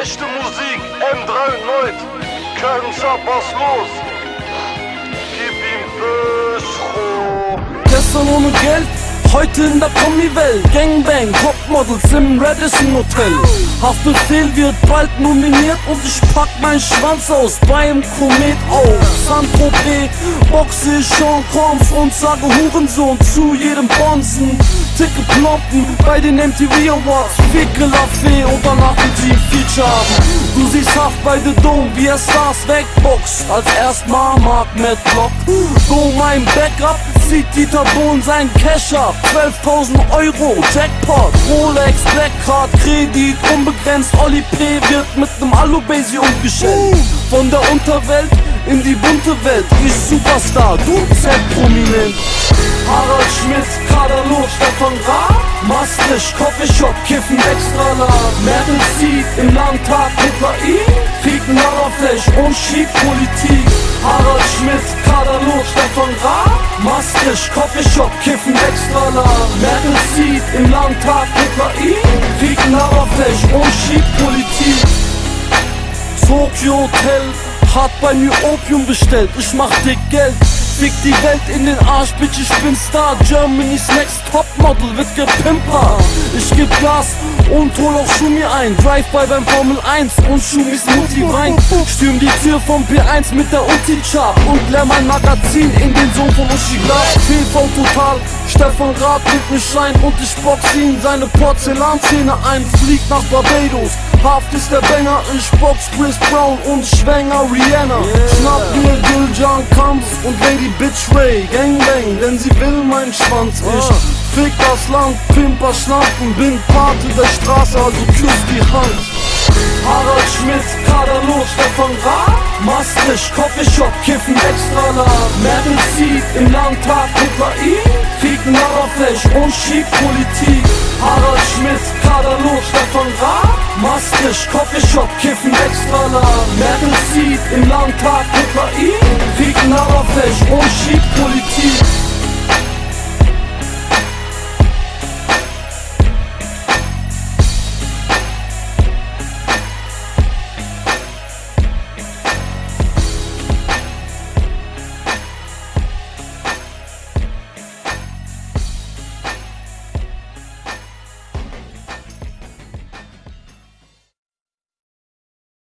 Echte Musik, M93, Köln-Shop, was los? Gib ihm Böschro. Gestern ohne Geld, heute in der Kombi-Welt. Gangbang, Topmodels im Radisson Hotel. Haftbefehl wird bald nominiert und ich pack meinen Schwanz aus beim Komet auf. Saint-Tropez, boxe ich Sean Combs und sage Hurensohn zu jedem Bonzen. Dicke Plomben bei den MTV Awards, Ficke Lafay und danach will sie ein Feature haben. Du siehst Haft bei The Dome, wie er Stars wegboxt, als erstmal Mark Medlock. Go mein Backup, zieht Dieter Bohlen sein Cash ab, 12.000 Euro, Jackpot, Rolex, Blackcard, Kredit, unbegrenzt, Oli P. wird mit nem Alubasi umgestellt. Von der Unterwelt in die bunte Welt, ich Superstar, du Z-Prominent. Harald Schmidt, Kaderloh, Stefan Raab, Maastricht, Coffeeshop, Kiffen extra large. Merkel zieht im Landtag Hitler-I, Kriegen Lauerfläch und Schiebpolitik. Harald Schmidt, Kaderloh, Stefan Raab, Maastricht, Coffeeshop, Kiffen extra large. Merkel zieht im Landtag Hitler-I, Kriegen Lauerfläch und Schiebpolitik. Tokyo Hotel hat bei mir Opium bestellt, ich mach dick Geld. Fick die Welt in den Arsch, Bitch, ich bin Star. Germany's Next Topmodel wird gepimpert. Ich geb Gas und hol auch Schumi ein. Drive-by beim Formel 1 und Schumis Mutti weint. Stürm die Tür vom P1 mit der Uti-Chart und leer mein Magazin in den Sohn von Uschi Glas. TV total, Stefan Raab mit mir Schein und ich box ihn seine Porzellanzähne ein. Flieg nach Barbados, Haft ist der Banger, ich box Chris Brown und schwänger Rihanna. Schnapp mir Giljan Kampf und Lady Bitch Ray, Gangbang, denn sie will meinen Schwanz. Ich fick das Land, Pimper, Schlampen, bin Pate der Straße, also küss die Hand. Harald Schmidt, Kaderloh, Stefan Raab, Maastricht, Coffeeshop, Kiffen extra large. Merkel zieht im Landtag Hitler-I, Kriegen Lauerfläch und Schiebpolitik. Harald Schmidt, Kaderloh, Stefan Raab, Maastricht, Coffeeshop, Kiffen extra large. Merkel zieht im Landtag Hitler-I, Kriegen Lauerfläch und Schiebpolitik.